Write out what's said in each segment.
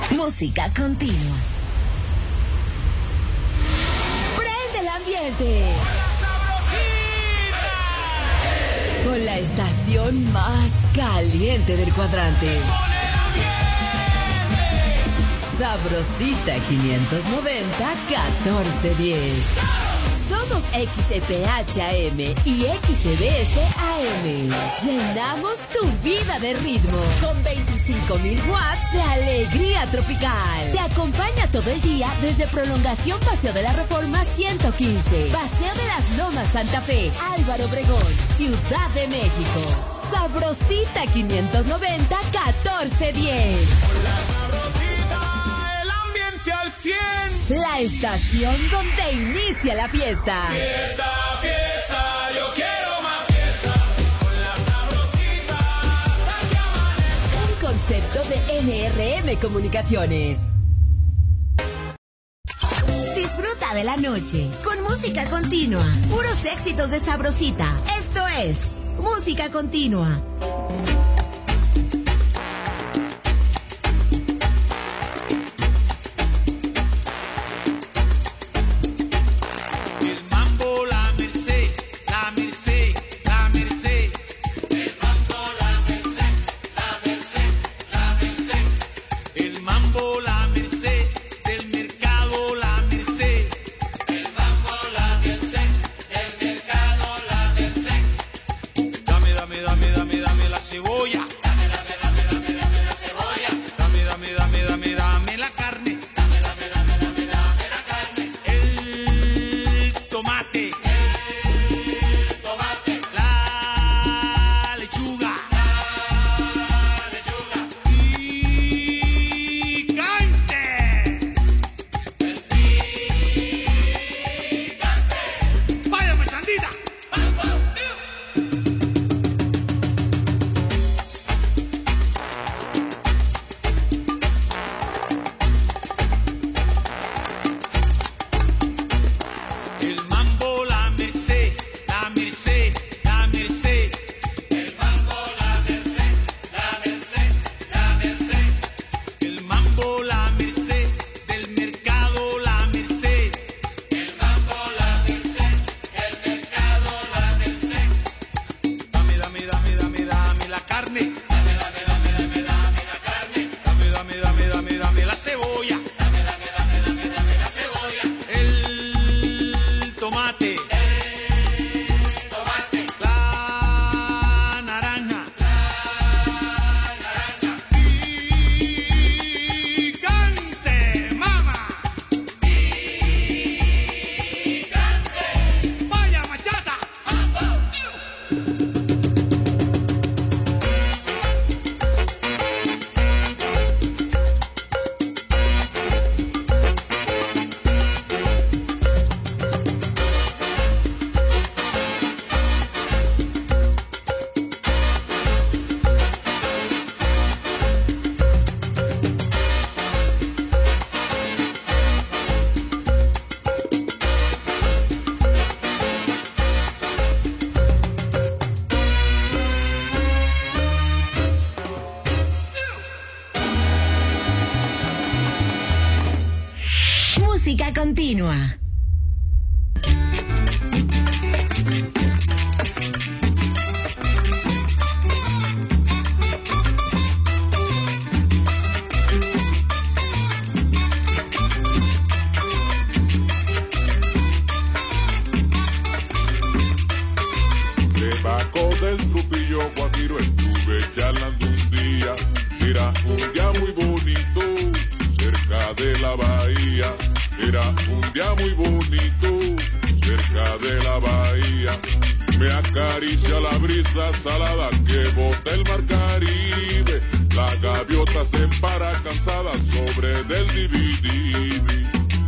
Música continua. Prende el ambiente. Con la estación más caliente del cuadrante. Sabrosita 590 1410. Somos XPHAM y XBS AM. Llenamos tu vida de ritmo con 25,000 watts de alegría tropical. Te acompaña todo el día desde Prolongación Paseo de la Reforma 115, Paseo de las Lomas Santa Fe, Álvaro Obregón, Ciudad de México. Sabrosita 590 1410. Al 100. La estación donde inicia la fiesta. Fiesta, fiesta, yo quiero más fiesta. Con la sabrosita hasta que amanezca. Un concepto de NRM Comunicaciones. Disfruta de la noche con música continua. Puros éxitos de Sabrosita. Esto es Música Continua. Música continua. Debajo del Trujillo Guajiro estuve charlando un día. Era un día muy bonito cerca de la bahía. Era un día muy bonito cerca de la bahía. Me acaricia la brisa salada que bota el mar Caribe. La gaviota se empara cansada sobre del dividivi.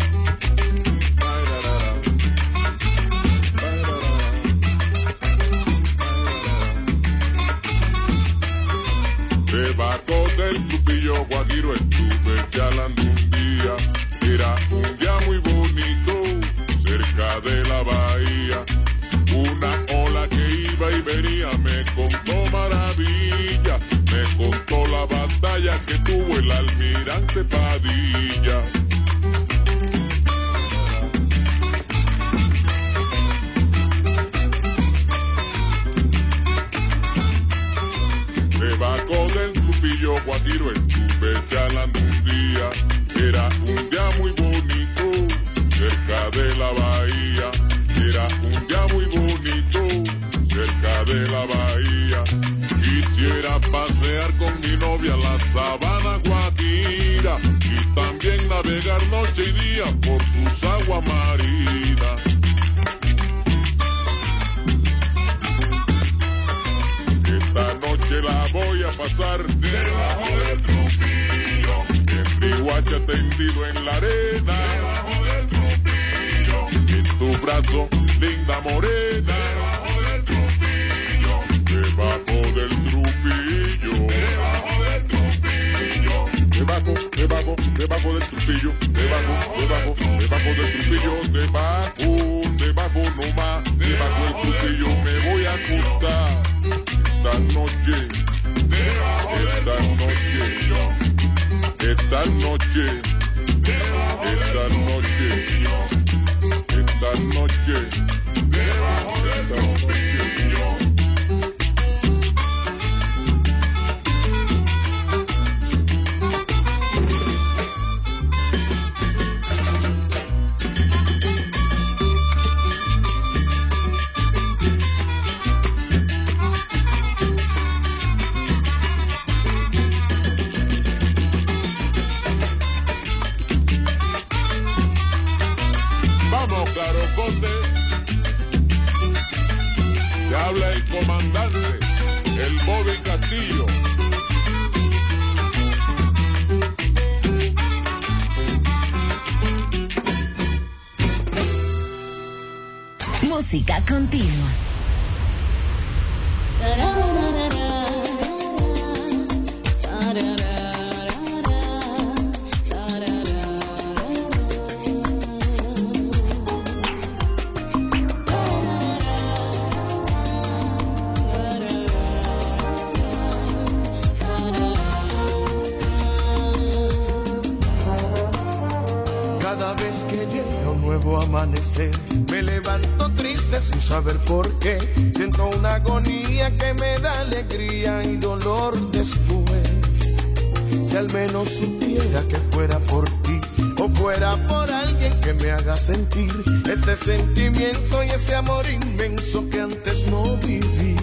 Debajo del Trujillo Guajiro estuve charlando un día. Era un día muy bonito cerca de la bahía. Una ola que iba y venía me contó maravilla. Me contó la batalla que tuvo en la Almirante Padilla. Debajo del Trujillo, Guajiro, estuve charlando un día. Era un día muy bonito, cerca de la bahía. Era un día muy bonito, cerca de la bahía. Quisiera pasear con mi novia la sabana Guajira y también navegar noche y día por sus aguas marinas. Esta noche la voy a pasar debajo del Trujillo, en Riguacha tendido en la arena. Debajo del Trujillo, en tu brazo, linda morena. Debajo del Trujillo, debajo del Trujillo, debajo del Trujillo, debajo del Trujillo, debajo del Trujillo, debajo nomás, debajo del Trujillo me voy a acostar. Esta noche, esta noche, debajo del Trujillo. Se habla el comandante, el Bobby Castillo. Música continua. Amanecer, me levanto triste sin saber por qué. Siento una agonía que me da alegría y dolor después. Si al menos supiera que fuera por ti o fuera por alguien que me haga sentir este sentimiento y ese amor inmenso que antes no viví.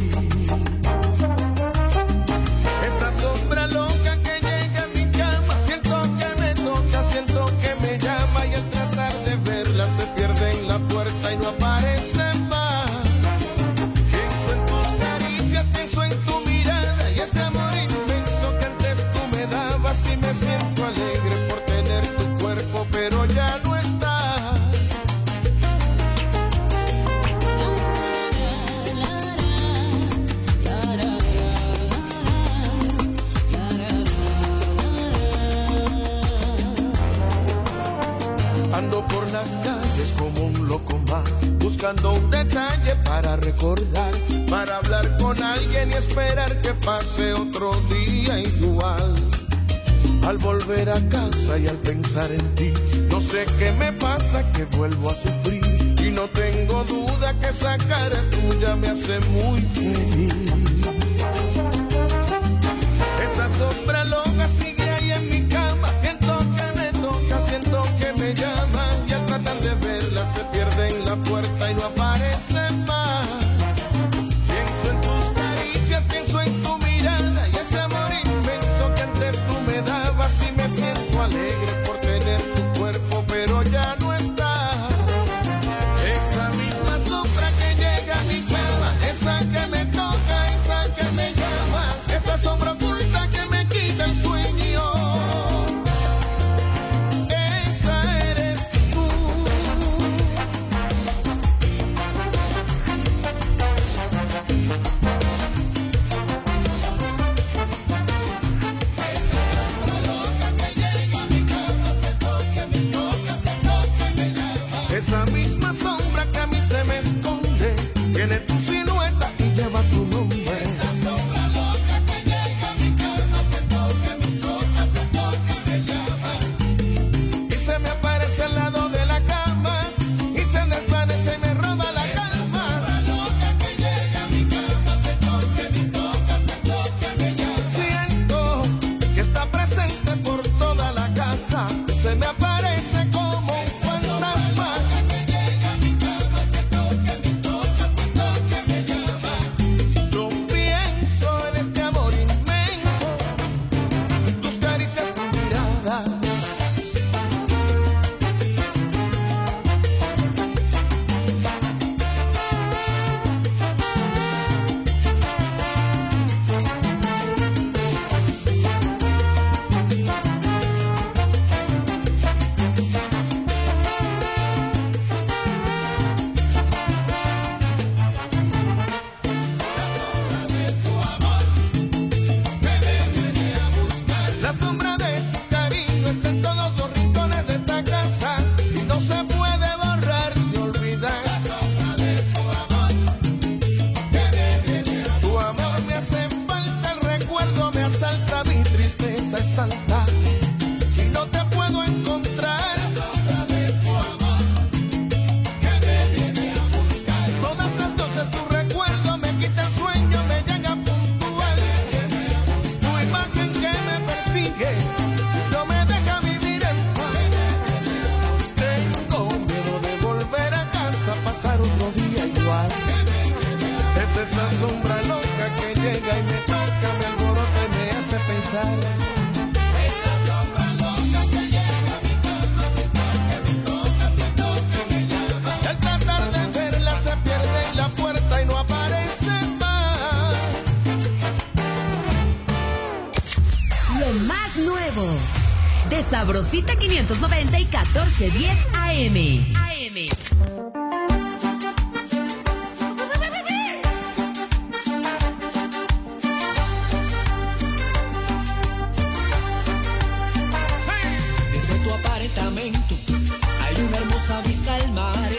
Esa sombra loca que llega a mi cama, siento que me toca, siento que me llama y al tratar de verla se pierde en la puerta y no aparece más. Pienso en tus caricias, pienso en tu mirada y ese amor inmenso que antes tú me dabas y me siento alegre por tener tu cuerpo, pero ya no estás. Ando por las calles como un loco más, buscando un detalle para recordar, para hablar con alguien y esperar que pase otro día igual. Al volver a casa y al pensar en ti, no sé qué me pasa, que vuelvo a sufrir. Y no tengo duda que esa cara tuya me hace muy feliz. Esa sombra loca sigue ahí en mi cama, siento que me toca, siento que me llama y al tratar de verla se pierde en la puerta y no aparece más. Pienso en tus caricias, pienso en tu mirada y ese amor inmenso que antes tú me dabas y me siento alegre por tener tu cuerpo, pero ya no está. Esa misma sombra que llega a mi cama, esa que me toca, esa besar. Esa sombra loca que llega a mi cama, siento que me toca, siento que me llama. Y al tratar de verla se pierde en la puerta y no aparece más. Lo más nuevo de Sabrosita 590 y 1410 AM. Desde tu apartamento hay una hermosa vista al mar.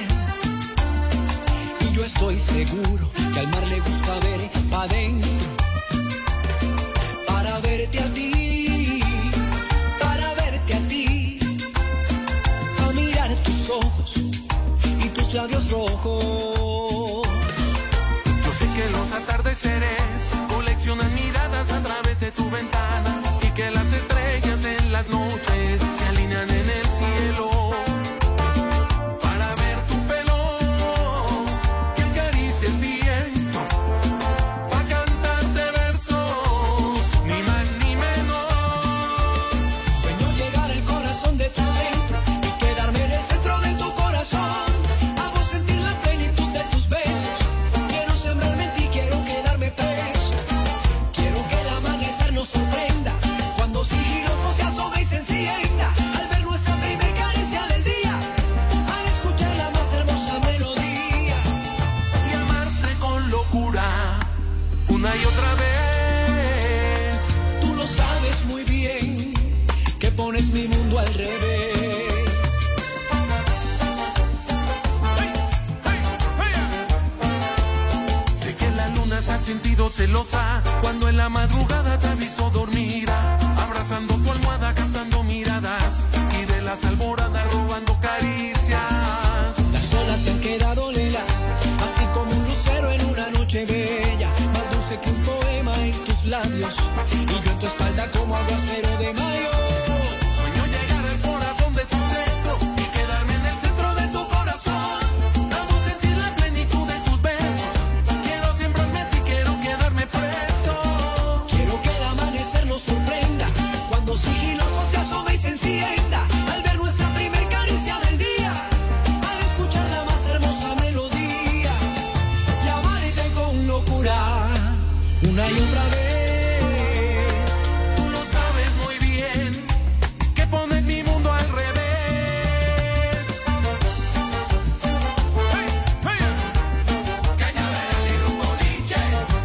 Y yo estoy seguro que al mar le gusta ver pa' dentro. Para verte a ti. Ojos y tus labios rojos. Yo sé que los atardeceres coleccionan miradas a través de tu ventana y que las estrellas en las noches se alinean en el cielo para ver tu pelo que acaricia el viento, para cantarte versos, ni más ni menos. Sueño llegar al corazón de tu centro y quedarme en el centro de tu corazón. Hago sentir la plenitud de tus besos. Quiero sembrarme en ti, quiero quedarme preso. Quiero que el amanecer nos sorprenda cuando sigiloso se asome y se encienda. Al ver nuestra primer carencia del día, al escuchar la más hermosa melodía. Y amarte con locura una y otra vez. Tú lo sabes muy bien que pones mi mundo al revés. Sé que la luna se ha sentido celosa cuando en la madrugada te ha visto dormida, abrazando tu almohada, captando miradas y de las alboradas robando caricias. Las olas se han quedado lelas, así como un lucero en una noche bella, más dulce que un poema en tus labios, y yo en tu espalda como aguacero de mayo. Sueño llegar al corazón de tu centro y quedarme en el centro de tu corazón. Amo sentir la plenitud de tus besos. Quiero sembrarme en ti, quiero quedarme preso. Quiero que el amanecer nos sorprenda cuando sigiloso se asome y se encienda. Al ver nuestra primer caricia del día, al escuchar la más hermosa melodía, y amarte con locura una y otra vez. Tú lo sabes muy bien que pones mi mundo al revés. Cañaveral y Grupo Nietzsche.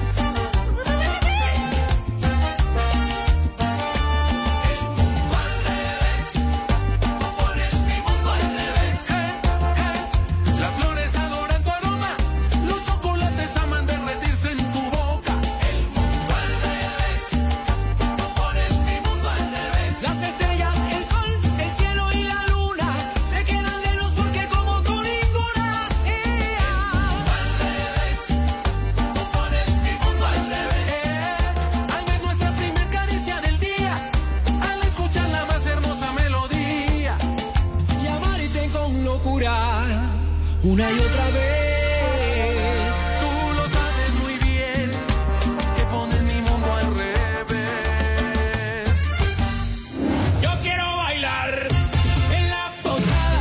El mundo al revés. Tú pones mi mundo al revés. Las flores adoran tu aroma. Los chocolates aman derretirse en tu boca. El mundo al revés. Tú pones mi mundo al revés. Las estrellas, el sol, el cielo y la luna se quedan lejos porque como tú ninguna. Al revés, tú pones mi mundo al revés. Al ver nuestra primer caricia del día, al escuchar la más hermosa melodía. Y amarte con locura una y otra vez. Tú lo sabes muy bien, que pones mi mundo al revés. Yo quiero bailar en la posada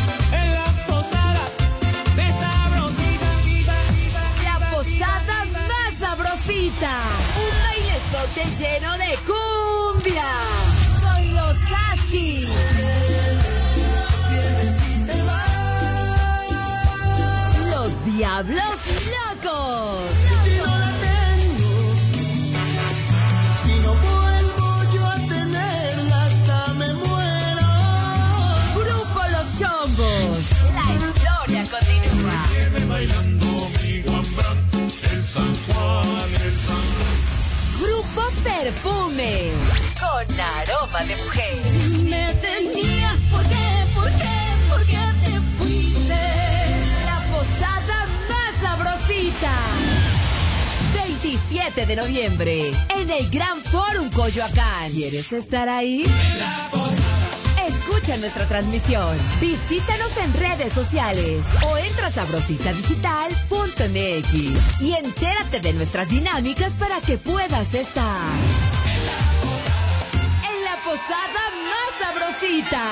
de Sabrosita. La posada más sabrosita. Un bailezote lleno de cumbia. Con los Askis. Los Diablos Locos. Si no la tengo, si no vuelvo yo a tenerla hasta me muero. Grupo Los Chombos. La historia continúa. Grupo Perfume. Con aroma de mujer. Me tenías, ¿por qué te fuiste? La posada más sabrosita. 27 de noviembre. En el Gran Forum Coyoacán. ¿Quieres estar ahí? Escucha nuestra transmisión. Visítanos en redes sociales o entra a sabrositadigital.mx y entérate de nuestras dinámicas para que puedas estar. gozada más sabrosita.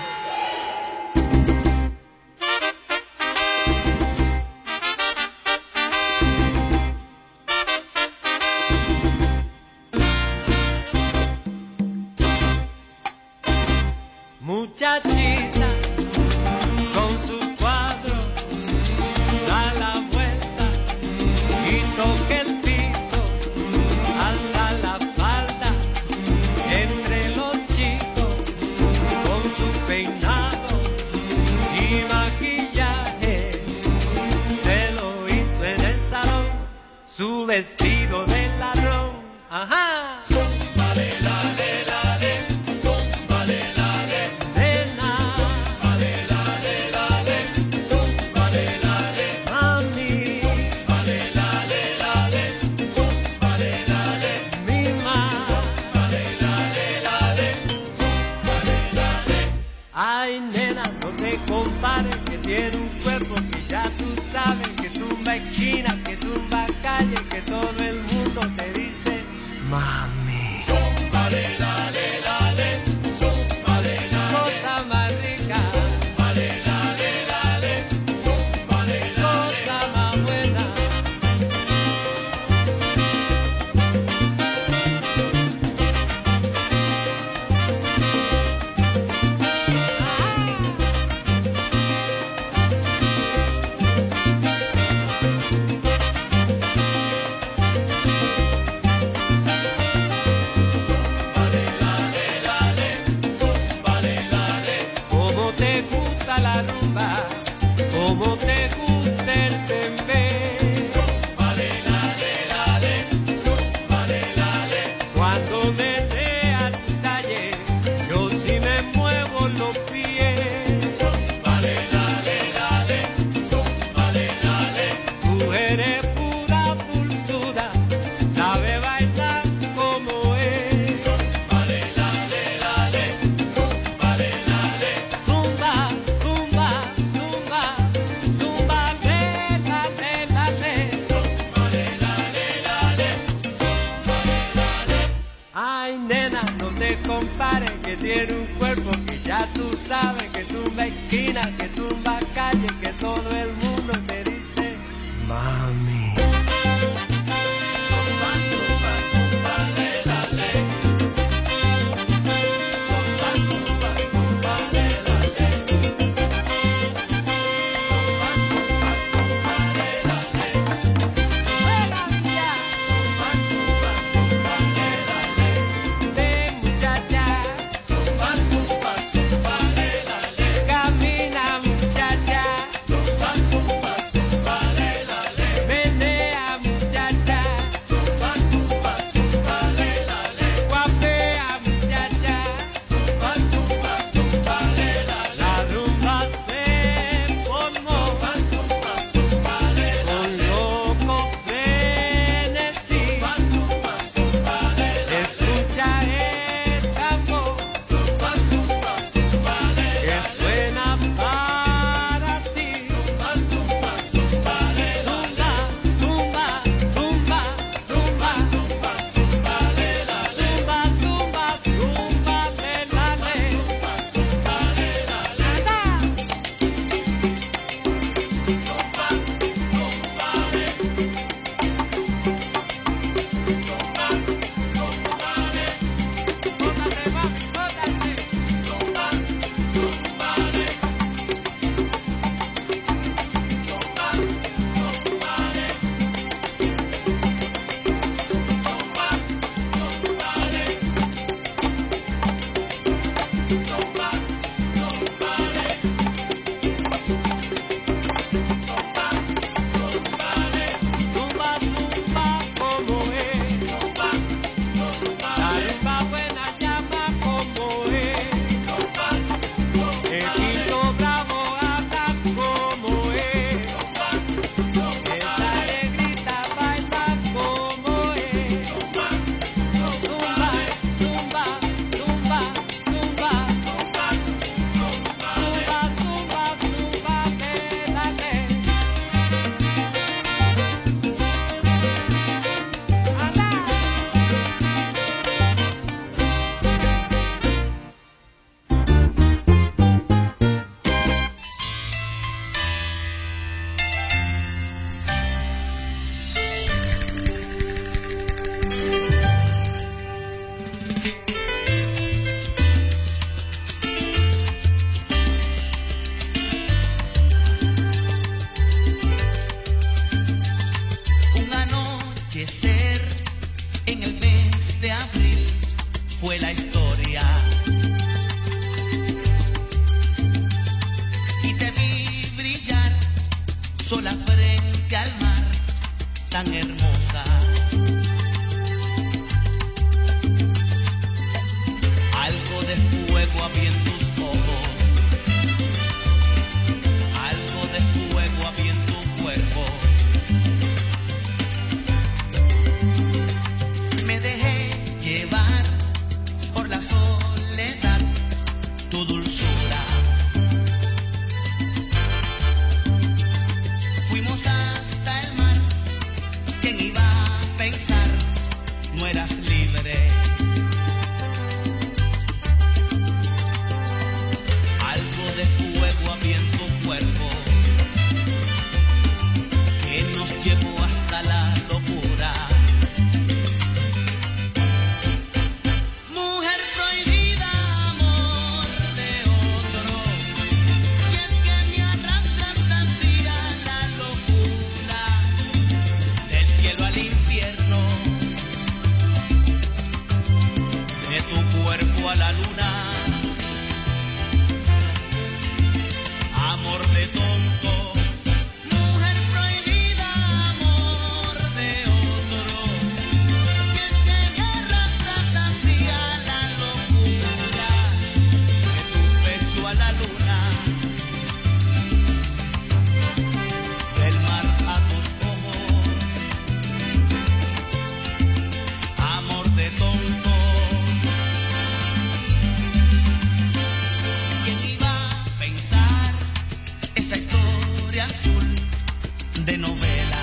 Muchachita con su cuadro da la vuelta y toca el piso, alza la falda entre los chicos con su peinado y maquillaje. Se lo hizo en el salón, su vestido de ladrón. Ajá. Ay, nena, no te compares, que tiene un cuerpo que ya tú sabes, que tumba esquina, que tumba calle, que todo el mundo te dice, mami. Cosa más rica, cosa más buena. Como te gusta la rumba, como te gusta el bembé. Cuando me dé al taller, yo sí me muevo los pies. Tú eres pura dulzura, sabe bailar como es. Zumba, zumba, zumba, zumba, ay, nena, no te compares, que tiene un cuerpo que ya tú sabes, que tumba esquina, que tumba calle, que todo el mundo te dice, mami. Ven, muchacha, camina, muchacha, menea tan hermosa. Algo de fuego había en tus ojos, algo de fuego había en tu cuerpo. Me dejé llevar por la soledad, tu dulzura. Fuimos hasta el mar, ¿quién iba a pensar? No eras libre. Algo de fuego había en tu cuerpo que nos llevó hasta la locura. Mujer prohibida, amor de otro, y es que me arrastras hacia la locura, del cielo al infierno, de tu cuerpo a la luna. Amor de tonto, mujer prohibida, amor de otro, y es que me arrastras hacia la locura, de tu pecho a la luna, del mar a tus ojos. Amor de tonto, ¿quién iba a pensar esa historia azul de novela?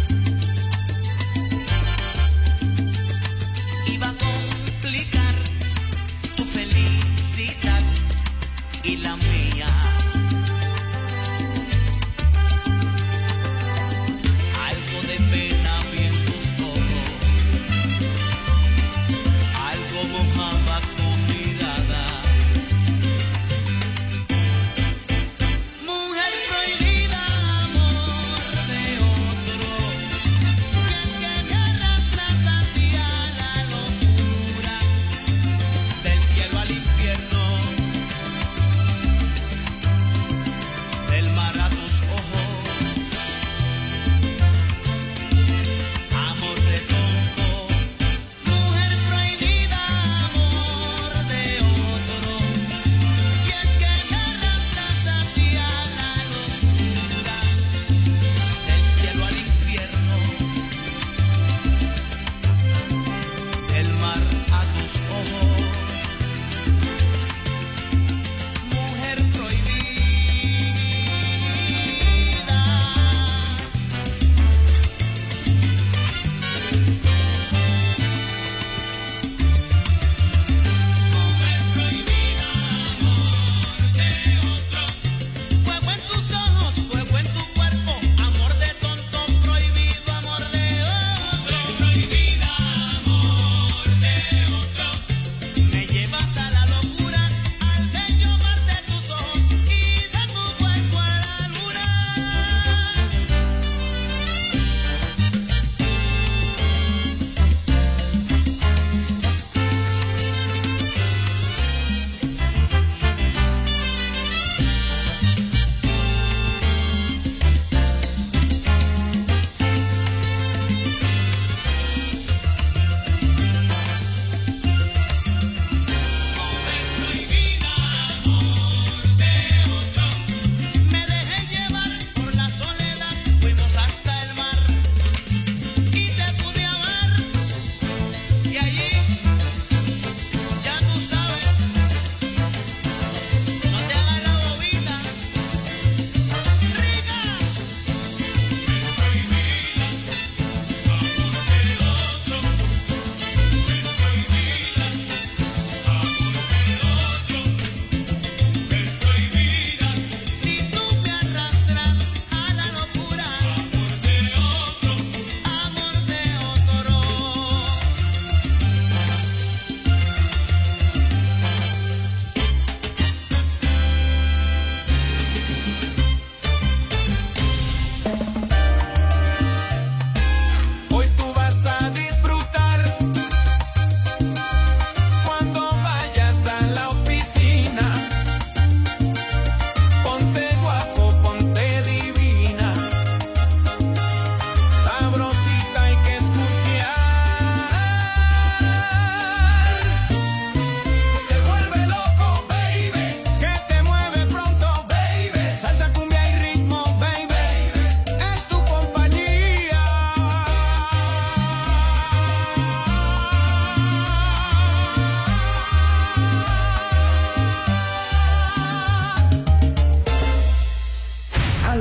Iba a complicar tu felicidad y la mía. Algo de pena vi en tus ojos, algo mojaba tu mirada. Mujer prohibida, amor de otro, y es que me arrastras hacia la locura, del cielo al infierno,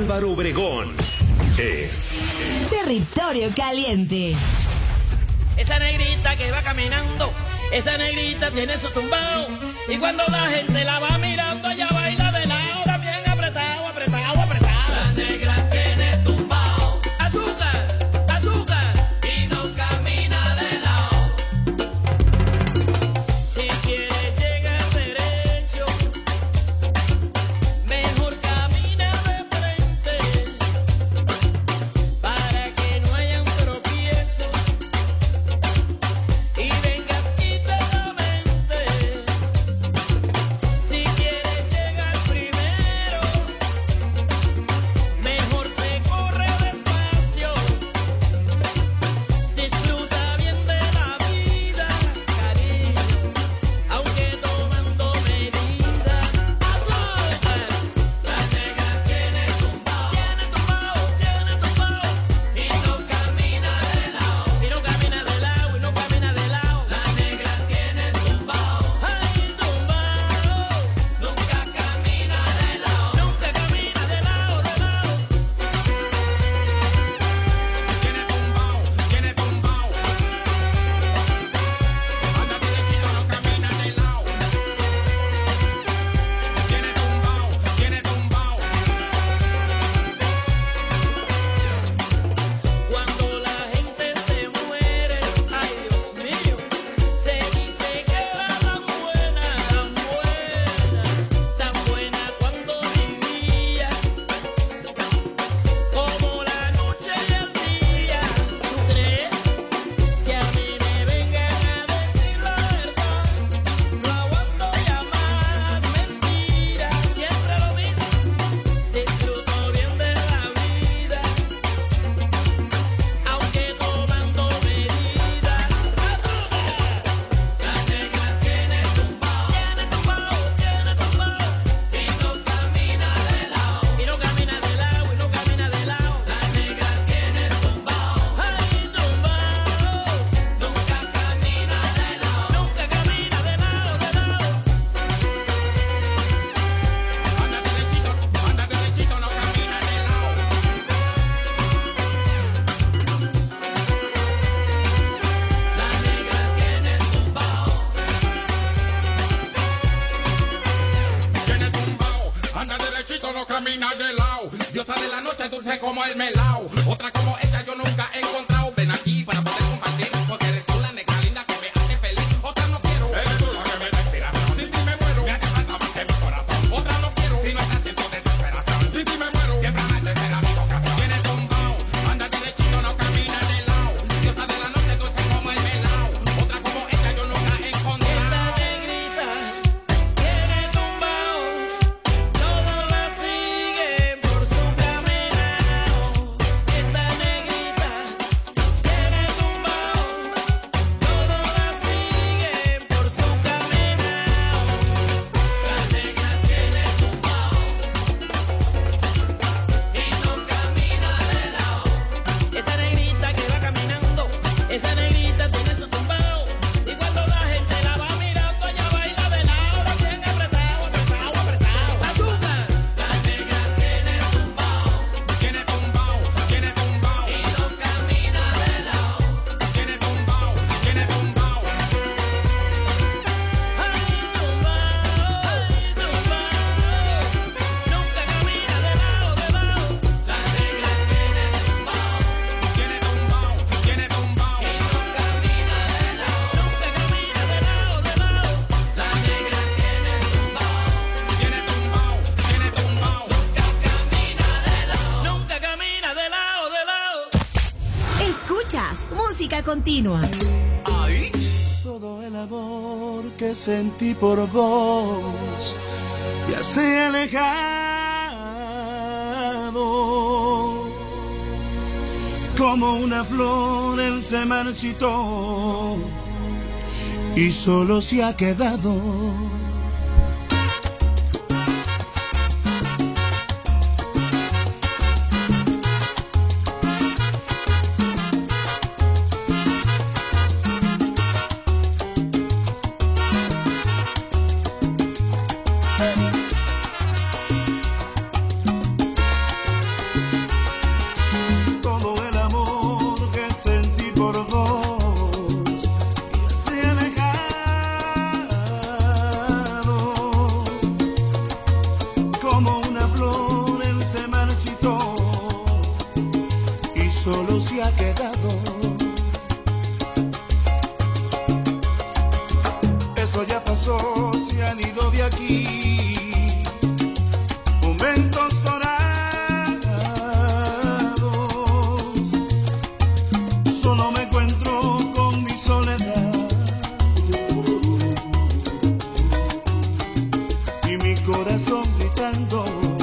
Álvaro Obregón es Territorio Caliente. Esa negrita que va caminando, esa negrita tiene su tumbao. Y cuando la gente la va mirando, ella baila de lado, bien apretado, apretado, apretado. La negra tiene tumbao. Azúcar, azúcar. Y no camina de lado. Si quieres llegar derecho, mejor camina de frente. Para que no hayan tropiezos. Y vengas y te lamentes. Si quieres llegar primero, mejor se corre despacio. Disfruta bien de la vida, cariño, aunque tomando medidas. Azúcar, la negra tiene tumbao, y no camina de lado, y no camina de lado, y no camina de lado. La negra tiene tumbao, ay, tumbao, nunca camina de lado, nunca camina de lado, de lado. Tiene tumbao, tiene tumbao. Anda derechito, no camina de lado. Tiene tumbao, tiene tumbao. Cuando la gente se muere, ay Dios mío, se dice que era tan buena, tan buena cuando vivía, como la noche y el día. ¿Tú crees que a mí me vengan a decir la verdad? No aguanto ya más mentiras, siempre lo mismo. Disfruto bien de la vida, aunque tomando medidas. Azúcar, la negra tiene tumbao, tiene tumbao, tiene tumbao. Y no camina de lado, y no camina de lado, y no camina de lado. La negra tiene tumbao, ay, tumbao, nunca camina de lado, nunca camina de lado, de lado. Anda derechito, no camina de lado. La negra tiene tumbao. Tiene tumbao, anda derechito, no camina de lado. Diosa de la noche, dulce como el melao. Otra como ella yo nunca he encontrado. Ven aquí para poder compartir, porque eres tú la negra linda que me hace feliz. Otra no quiero, eres tú la que me da inspiración. Sin ti me muero, me hace falta más que mi corazón. Otra no quiero, si no estás siento desesperación. Sin ti me muero, siempre amarse será mi vocación. Tiene tumbao, anda derechito, no camina de lado. Diosa de la noche, dulce como el melao. Otra como ella yo nunca he encontrado. Esta negrita tiene tumbao, todos la siguen por su caminado. Esta negrita tiene tumbao, todos la siguen por su caminado. La negra tiene tumbao, y no camina de lado. Esa negrita que va caminando, esa negrita tiene su tumbao. Y cuando la gente la va mirando, ella baila de lado, bien apretado, apretado, apretado. Azúcar, la negra tiene tumbao, tiene tumbao, tiene tumbao. Y no camina de lado, tiene tumbao, tiene tumbao. Ay, tumbao, nunca camina de lado, de lado. La negra tiene tumbao, tiene tumbao, tiene tumbao. Y no camina de lado, nunca camina de lado, de lado. La negra tiene tumbao, tiene tumbao, tiene tumbao. Nunca camina de lado, nunca camina de lado, de lado. Escuchas música continua. Todo el amor que sentí por vos ya se ha alejado. Como una flor él se marchitó y solo se ha quedado corazón gritando.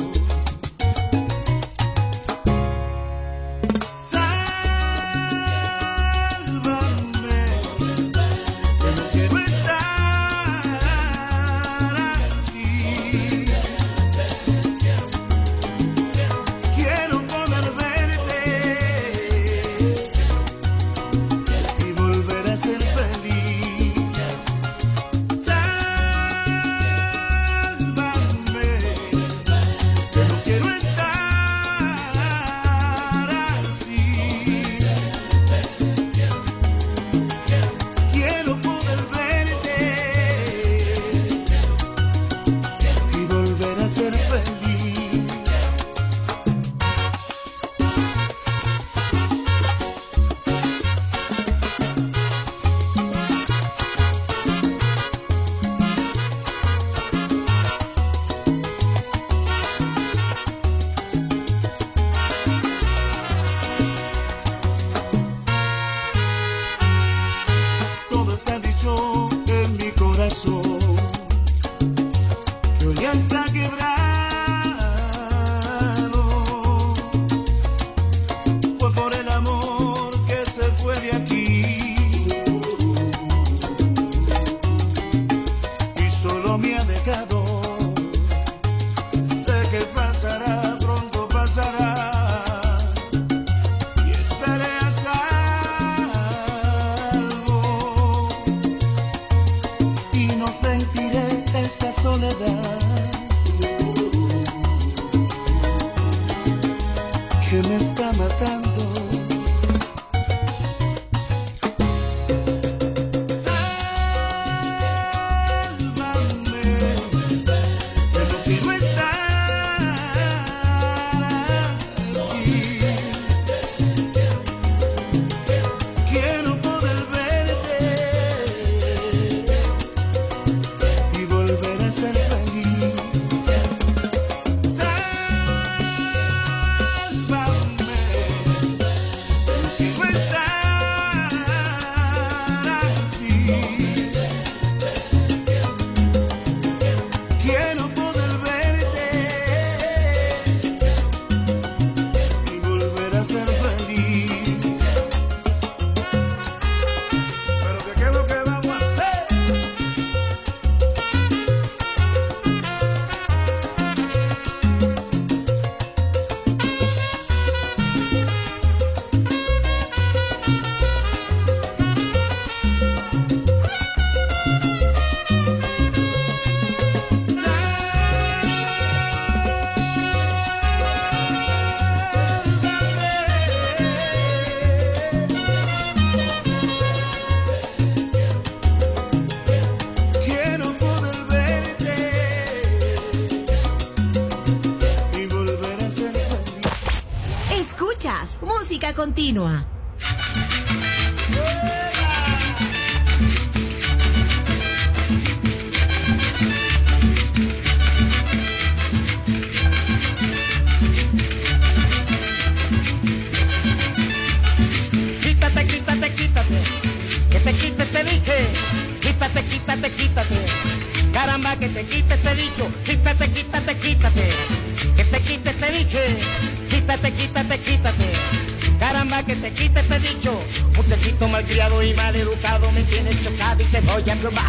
Música continua. Quítate, quítate, quítate. Que te quite, te dije. Quítate, quítate, quítate. Caramba, que te quite, te he dicho. Quítate, quítate, quítate. Que te quite, te dije. Quítate, quítate, quítate. Caramba, que te quite, te he dicho. Muchachito malcriado y maleducado, me tienes chocado y te voy a englobar.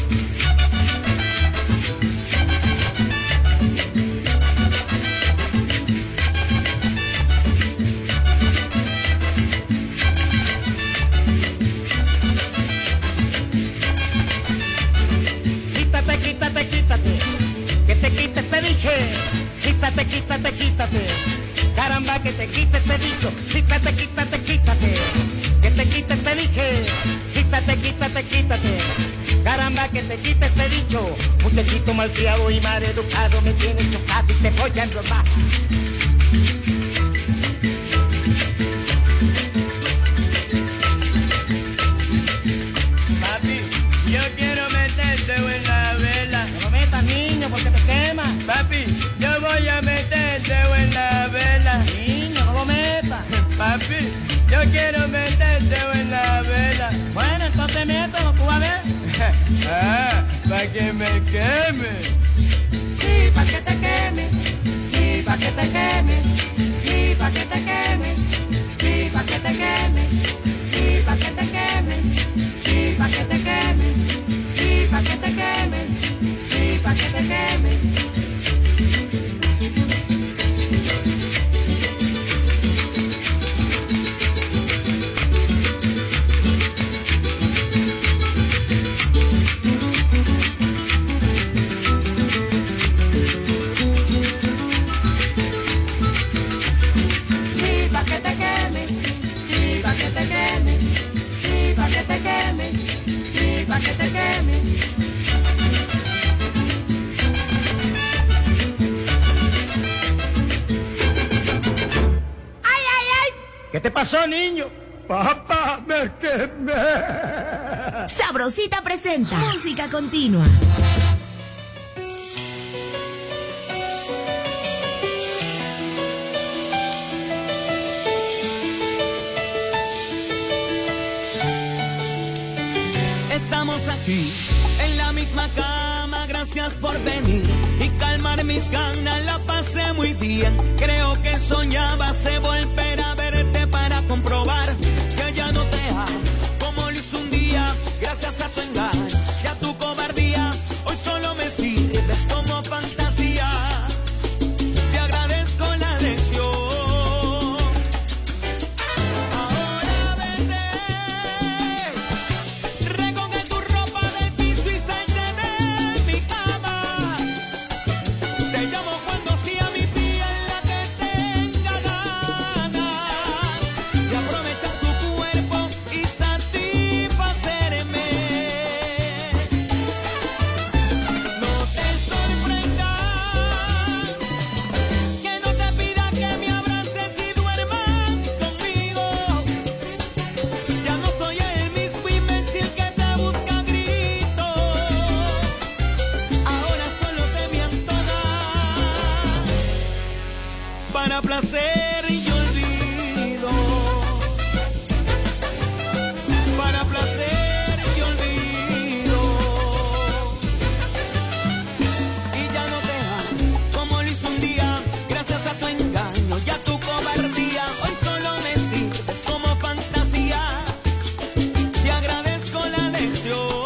Quítate, quítate, quítate. Que te quite, te dije. Quítate, quítate, quítate. Caramba, que te quite, te he dicho. Quítate, quítate, quítate. Que te quite, te dije. Quítate, quítate, quítate. Caramba, que te quite, te he dicho. Muchachito malcriado y maleducado, me tienes chocado y te voy a enrollar. Papi, yo quiero meterte en la vela. No lo metas, niño, porque te quema. Papi, yo voy a meterte en la vela. Niño, no lo metas. Papi, yo quiero meterte en la vela. Bueno, entonces mételo, tú vas a ver. Ah, para que me queme. pa' que te queme, sí, pa' que te queme, sí, pa' que te queme, sí, pa' que te queme, sí, pa' que te queme, sí, pa' que te queme, sí, pa' que te queme, sí, pa' que te queme. Pa' que te queme. ¡Ay, ay, ay! ¿Qué te pasó, niño? Papá, me quemé. Sabrosita presenta música continua. Estamos aquí, en la misma cama, gracias por venir y calmar mis ganas, la pasé muy bien. Creo que soñaba se volver a verte para comprobar que ya no te amo como lo hice un día, gracias a tu engaño y a tu cobardía. Hoy solo me sirves como fantasía, te agradezco la lección. Placer y olvido, para placer y olvido, y ya no te amo como lo hice un día, gracias a tu engaño y a tu cobardía. Hoy solo me sirves como fantasía, te agradezco la lección.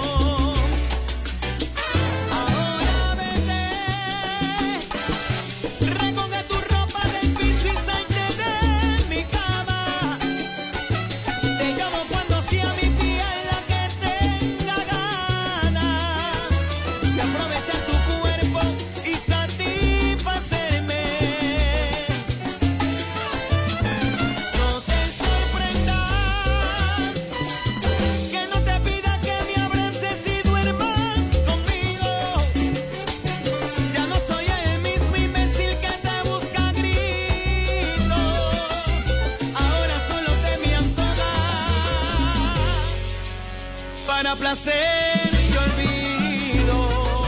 Placer y olvido,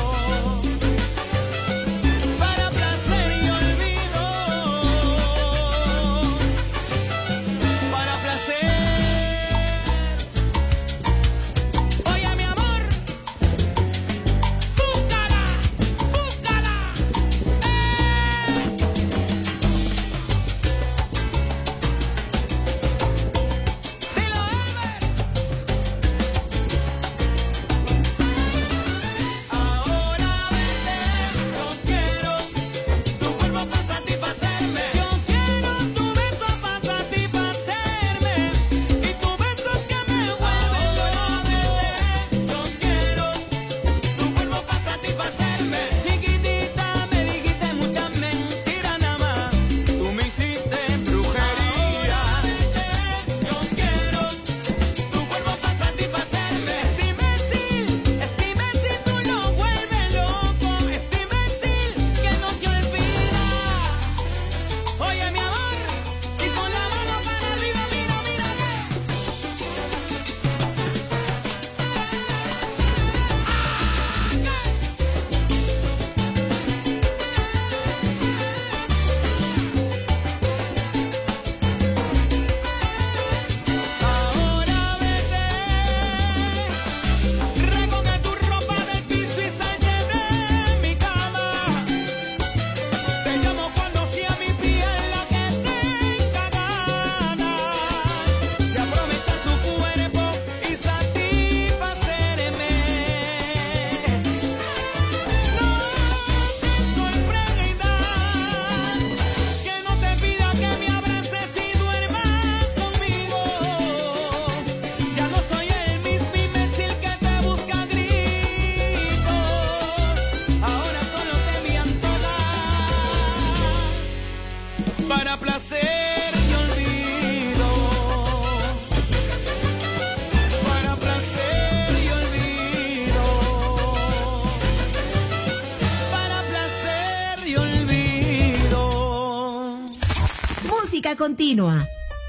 para placer y olvido, para placer. Oye, mi amor, búscala, búscala. Dilo, Albert. música continua.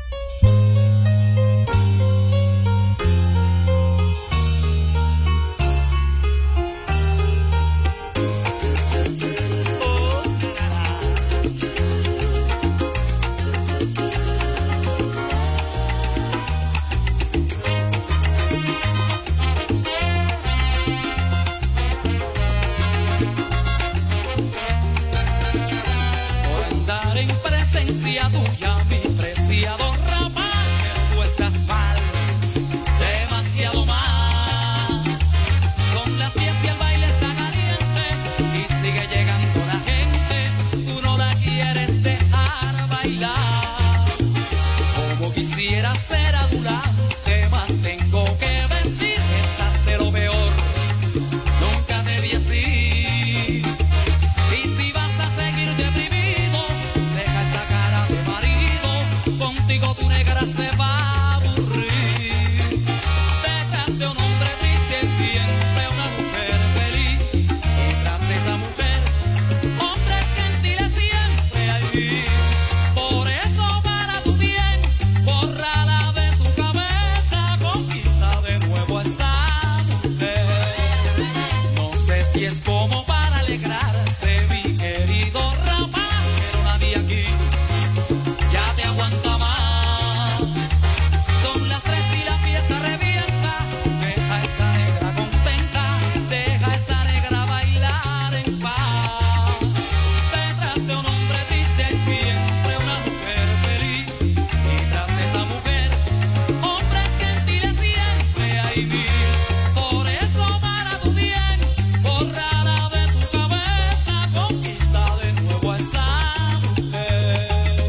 Por andar en presencia tuya, mi preciado rapaz, tú estás mal, demasiado mal. Son las 10 y el baile está caliente y sigue llegando la gente, tú no la quieres dejar bailar. Como quisiera ser adulante, más tengo que decir que estás de lo peor, nunca te vi así. Y si vas a seguir deprimido, deja esta cara de marido, contigo tu negra se va a aburrir. Detrás de un hombre triste siempre una mujer feliz, detrás de esa mujer, hombres gentiles siempre hay. Por eso para tu bien, bórrala de tu cabeza, conquista de nuevo a esa mujer. No sé si es como para alegrarse, mi querido rapaz, pero nadie aquí ya te aguanta más. Son las 3 y la fiesta revienta, deja esa negra contenta, deja esa negra bailar en paz. Detrás de un hombre triste hay siempre una mujer feliz, detrás de esa mujer, hombres gentiles siempre hay mil. Por eso para tu bien, bórrala de tu cabeza, conquista de nuevo a esa mujer.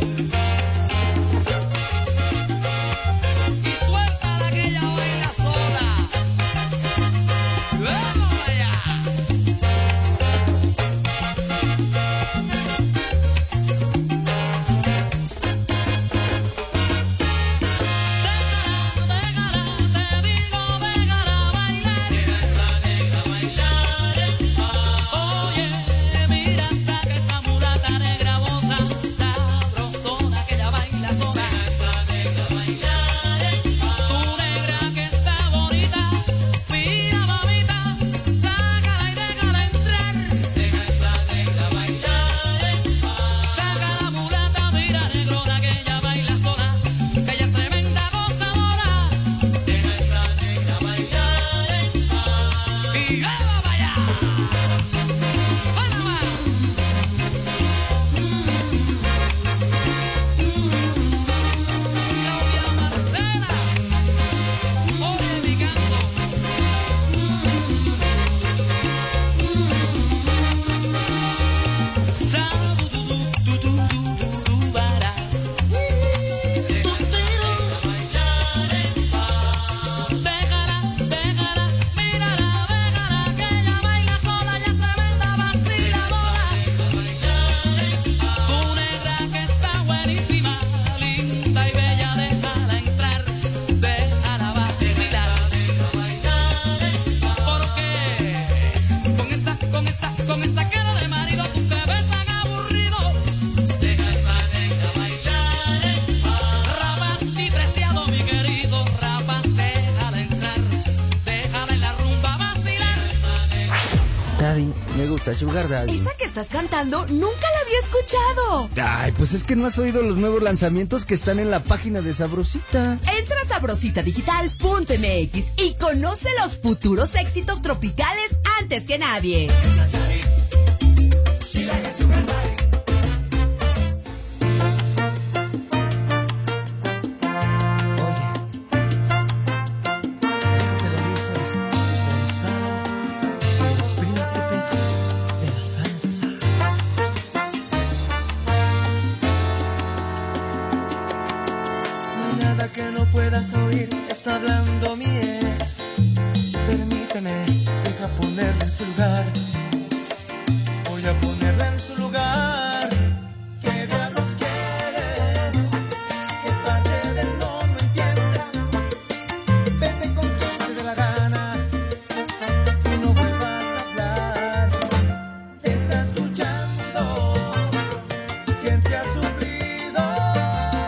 Y suéltala que ella baila sola. ¡Vamos allá! Déjala, te digo, déjala bailar. Deja esa negra bailar en paz. Oye, mira hasta que esa mulata negra boza, sabrosona que ella baila sola. Deja esa negra bailar en paz. Tu negra que está bonita, mira mamita, sácala y déjala entrar. Deja esa negra bailar en paz. Saca la mulata, mira negrona que ella baila sola, que ella es tremenda gozadora. Deja esa negra bailar en paz. Y vamos para allá. Panamá. Claudia Marcela, oye mi canto. Sabu du du du du du du bara. Deja esa negra bailar en paz. Déjala, déjala, mírala, déjala que ella baila sola, ella es tremenda vaciladora. Tu negra que está buenísima, linda y bella, déjala entrar, déjala vacilar. Porque con esta cara de marido tú te ves tan aburrido. Deja esa negra bailar en paz. Rapaz y preciado, mi querido rapaz, déjala entrar, déjala en la rumba vacilar. Daddy, me gusta Sugar Daddy. Esa que estás cantando nunca la había escuchado. Ay, pues es que no has oído los nuevos lanzamientos que están en la página de Sabrosita. Entra a sabrositadigital.mx y conoce los futuros éxitos tropicales antes que nadie. Los príncipes de la salsa. No hay nada que no puedas oír, está hablando mi ex. Permíteme, deja ponerla en su lugar. Voy a ponerla en su lugar. ¿Qué diablos quieres? ¿Qué parte del no entiendes? Vete con quien te dé la gana y no vuelvas a hablar. Te está escuchando quien te ha suplido.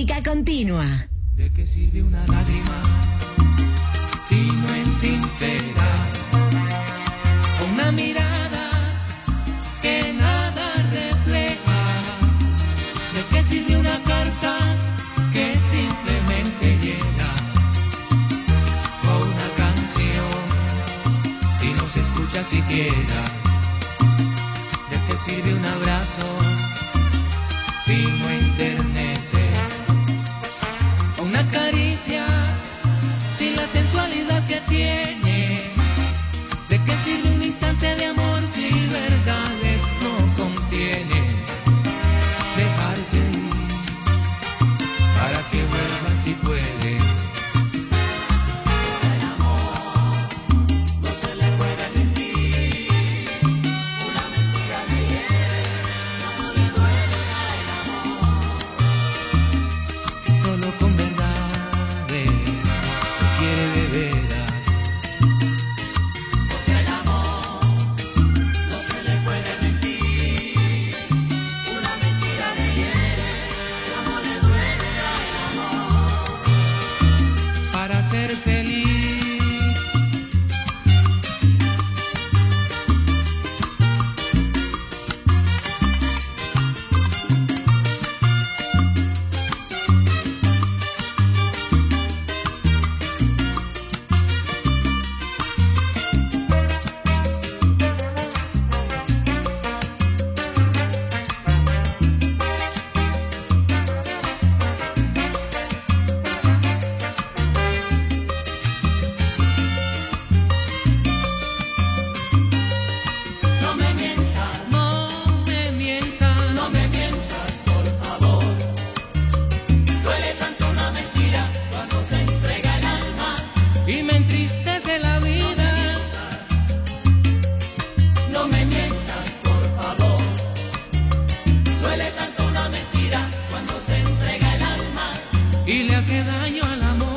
Música continua. ¿De qué sirve una lágrima si no es sincera? Una mirada que nada refleja. ¿De qué sirve una carta que simplemente llena? O una canción si no se escucha siquiera. ¿De qué sirve un abrazo si no enternece? O una caricia sin la sensualidad que tiene. ¿De qué sirve un instante de amor si verdades no contiene? Dejarte ir para que vuelvas si puedes. El amor no se le puede mentir. Una mentira le hiere, no le duele al amor. Solo con verdades se quiere de veras. Porque el amor no se le puede mentir. Una mentira le hiere, no le duele al amor. Para ser feliz. No me mientas, no me mientas, no me mientas, por favor. Duele tanto una mentira cuando se entrega el alma y me entristece la vida. No me mientas, por favor. Duele tanto una mentira cuando se entrega el alma y le hace daño al amor.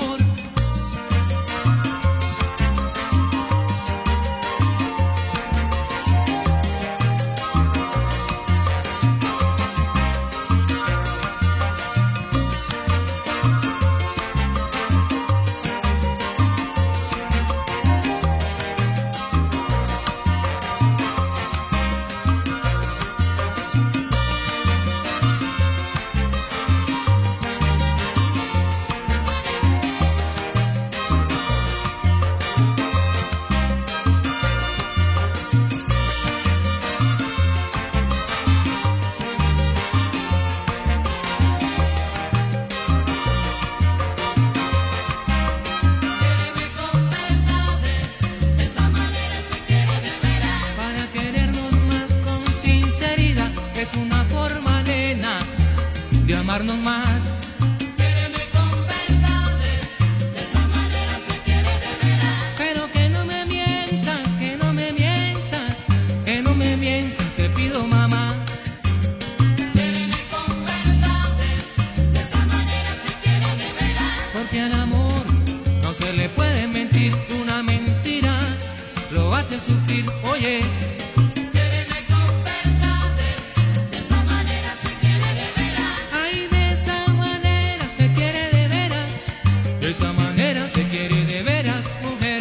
Para querernos más con sinceridad es una forma, nena, de amarnos más. Quéreme con verdades, de esa manera se quiere de veras. Pero que no me mientas, que no me mientas, que no me mientas, te pido mamá. Quéreme con verdades, de esa manera se quiere de veras. Porque al amor no se le puede mentir, una mentira lo hace sufrir, oye. Quéreme con verdades, de esa manera se quiere de veras. Ay, de esa manera se quiere de veras. De esa manera se quiere de veras, mujer.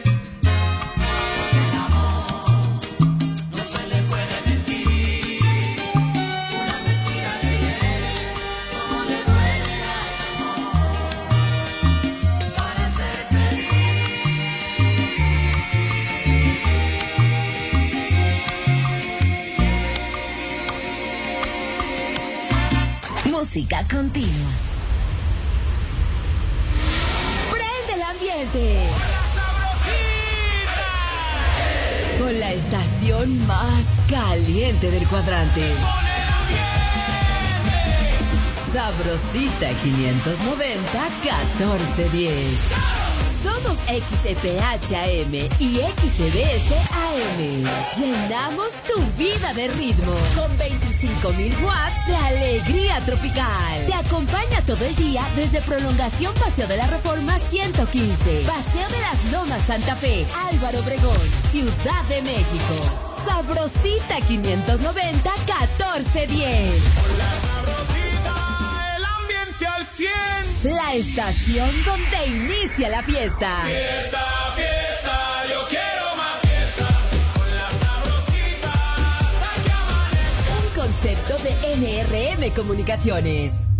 El amor no se le puede mentir. Una mentira le hiere, como le duele al amor. Para ser Música continua. Prende el ambiente. Con la estación más caliente del cuadrante. Sabrosita 590 1410. Somos XEPHAM y XCBS AM. Llenamos tu vida de ritmo con 25.000 watts de alegría tropical. Te acompaña todo el día desde Prolongación Paseo de la Reforma 115, Paseo de las Lomas Santa Fe, Álvaro Obregón, Ciudad de México. Sabrosita 590 1410. Con la sabrosita, el ambiente al La estación donde inicia la fiesta. Fiesta, fiesta, yo quiero más fiesta. Con la sabrosita hasta que amanezca. Un concepto de NRM Comunicaciones.